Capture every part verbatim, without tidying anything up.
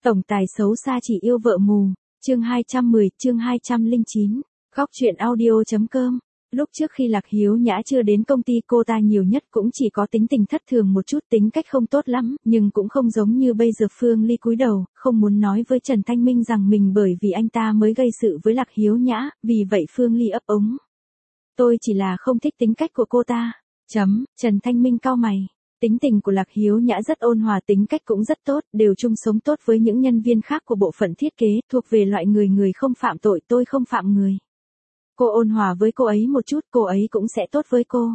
Tổng tài xấu xa chỉ yêu vợ mù, chương hai trăm mười, chương hai trăm lẻ chín, góc truyện audio.com. Lúc trước khi Lạc Hiếu Nhã chưa đến công ty, cô ta nhiều nhất cũng chỉ có tính tình thất thường một chút, tính cách không tốt lắm, nhưng cũng không giống như bây giờ. Phương Ly cúi đầu, không muốn nói với Trần Thanh Minh rằng mình bởi vì anh ta mới gây sự với Lạc Hiếu Nhã, vì vậy Phương Ly ấp úng. Tôi chỉ là không thích tính cách của cô ta. Chấm, Trần Thanh Minh cau mày. Tính tình của Lạc Hiếu Nhã rất ôn hòa, tính cách cũng rất tốt, đều chung sống tốt với những nhân viên khác của bộ phận thiết kế, thuộc về loại người người không phạm tội, tôi không phạm người. Cô ôn hòa với cô ấy một chút, cô ấy cũng sẽ tốt với cô.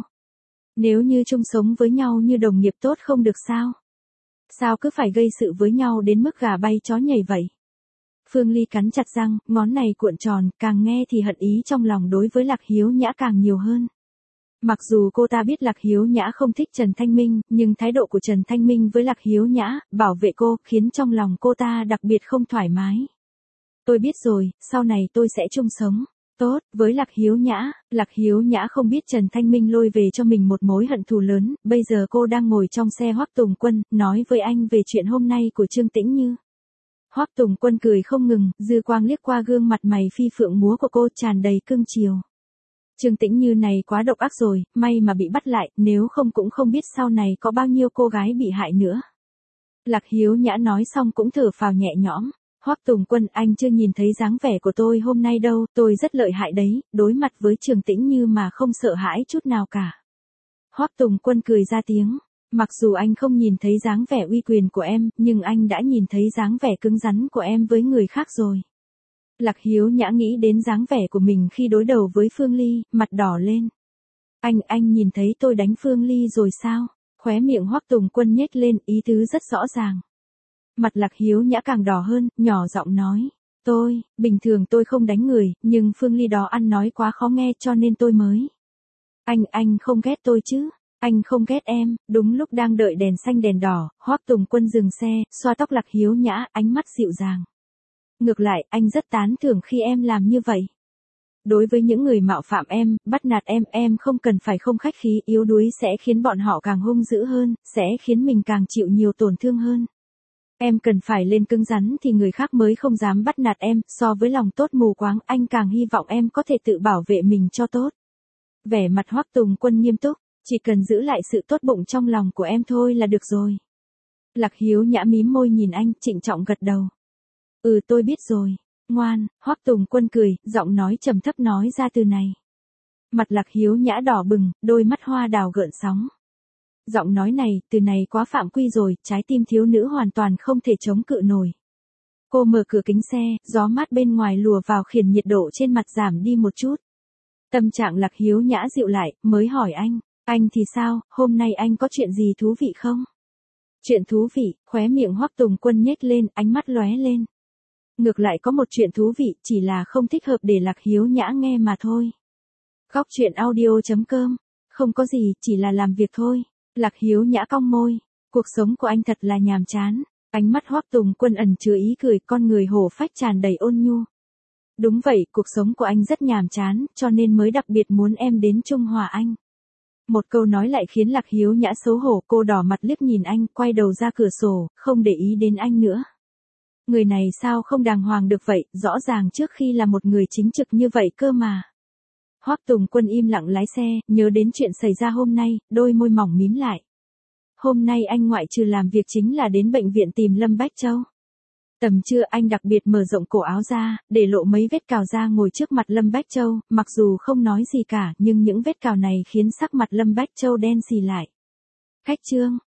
Nếu như chung sống với nhau như đồng nghiệp tốt không được sao? Sao cứ phải gây sự với nhau đến mức gà bay chó nhảy vậy? Phương Ly cắn chặt răng, ngón này cuộn tròn, càng nghe thì hận ý trong lòng đối với Lạc Hiếu Nhã càng nhiều hơn. Mặc dù cô ta biết Lạc Hiếu Nhã không thích Trần Thanh Minh, nhưng thái độ của Trần Thanh Minh với Lạc Hiếu Nhã, bảo vệ cô, khiến trong lòng cô ta đặc biệt không thoải mái. Tôi biết rồi, sau này tôi sẽ chung sống tốt với Lạc Hiếu Nhã. Lạc Hiếu Nhã không biết Trần Thanh Minh lôi về cho mình một mối hận thù lớn, bây giờ cô đang ngồi trong xe Hoắc Tùng Quân, nói với anh về chuyện hôm nay của Trương Tĩnh Như. Hoắc Tùng Quân cười không ngừng, dư quang liếc qua gương mặt mày phi phượng múa của cô, tràn đầy cưng chiều. Trương Tĩnh Như này quá độc ác rồi, may mà bị bắt lại, nếu không cũng không biết sau này có bao nhiêu cô gái bị hại nữa. Lạc Hiếu Nhã nói xong cũng thở phào nhẹ nhõm. Hoắc Tùng Quân, anh chưa nhìn thấy dáng vẻ của tôi hôm nay đâu, tôi rất lợi hại đấy, đối mặt với Trương Tĩnh Như mà không sợ hãi chút nào cả. Hoắc Tùng Quân cười ra tiếng, mặc dù anh không nhìn thấy dáng vẻ uy quyền của em, nhưng anh đã nhìn thấy dáng vẻ cứng rắn của em với người khác rồi. Lạc Hiếu Nhã nghĩ đến dáng vẻ của mình khi đối đầu với Phương Ly, mặt đỏ lên. Anh, anh nhìn thấy tôi đánh Phương Ly rồi sao? Khóe miệng Hoắc Tùng Quân nhếch lên, ý tứ rất rõ ràng. Mặt Lạc Hiếu Nhã càng đỏ hơn, nhỏ giọng nói. Tôi, bình thường tôi không đánh người, nhưng Phương Ly đó ăn nói quá khó nghe cho nên tôi mới. Anh, anh không ghét tôi chứ? Anh không ghét em. Đúng lúc đang đợi đèn xanh đèn đỏ, Hoắc Tùng Quân dừng xe, xoa tóc Lạc Hiếu Nhã, ánh mắt dịu dàng. Ngược lại, anh rất tán thưởng khi em làm như vậy. Đối với những người mạo phạm em, bắt nạt em, em không cần phải không khách khí, yếu đuối sẽ khiến bọn họ càng hung dữ hơn, sẽ khiến mình càng chịu nhiều tổn thương hơn. Em cần phải lên cứng rắn thì người khác mới không dám bắt nạt em, so với lòng tốt mù quáng, anh càng hy vọng em có thể tự bảo vệ mình cho tốt. Vẻ mặt Hoắc Tùng Quân nghiêm túc, chỉ cần giữ lại sự tốt bụng trong lòng của em thôi là được rồi. Lạc Hiếu Nhã mím môi nhìn anh, trịnh trọng gật đầu. Ừ, tôi biết rồi, ngoan. Hoắc Tùng Quân cười, giọng nói trầm thấp nói ra từ này. Mặt Lạc Hiếu Nhã đỏ bừng, đôi mắt hoa đào gợn sóng. Giọng nói này, từ này quá phạm quy rồi, trái tim thiếu nữ hoàn toàn không thể chống cự nổi. Cô mở cửa kính xe, gió mát bên ngoài lùa vào khiến nhiệt độ trên mặt giảm đi một chút. Tâm trạng Lạc Hiếu Nhã dịu lại, mới hỏi anh, anh thì sao, hôm nay anh có chuyện gì thú vị không? Chuyện thú vị, khóe miệng Hoắc Tùng Quân nhếch lên, ánh mắt lóe lên. Ngược lại có một chuyện thú vị, chỉ là không thích hợp để Lạc Hiếu Nhã nghe mà thôi. Góc truyện audio.com, không có gì, chỉ là làm việc thôi. Lạc Hiếu Nhã cong môi, cuộc sống của anh thật là nhàm chán. Ánh mắt Hoắc Tùng Quân ẩn chứa ý cười, con người hổ phách tràn đầy ôn nhu. Đúng vậy, cuộc sống của anh rất nhàm chán, cho nên mới đặc biệt muốn em đến chung hòa anh. Một câu nói lại khiến Lạc Hiếu Nhã xấu hổ, cô đỏ mặt liếc nhìn anh, quay đầu ra cửa sổ, không để ý đến anh nữa. Người này sao không đàng hoàng được vậy, rõ ràng trước khi là một người chính trực như vậy cơ mà. Hoắc Tùng Quân im lặng lái xe, nhớ đến chuyện xảy ra hôm nay, đôi môi mỏng mím lại. Hôm nay anh ngoại trừ làm việc chính là đến bệnh viện tìm Lâm Bách Châu. Tầm trưa anh đặc biệt mở rộng cổ áo ra, để lộ mấy vết cào da ngồi trước mặt Lâm Bách Châu, mặc dù không nói gì cả, nhưng những vết cào này khiến sắc mặt Lâm Bách Châu đen xì lại. Khách Trương,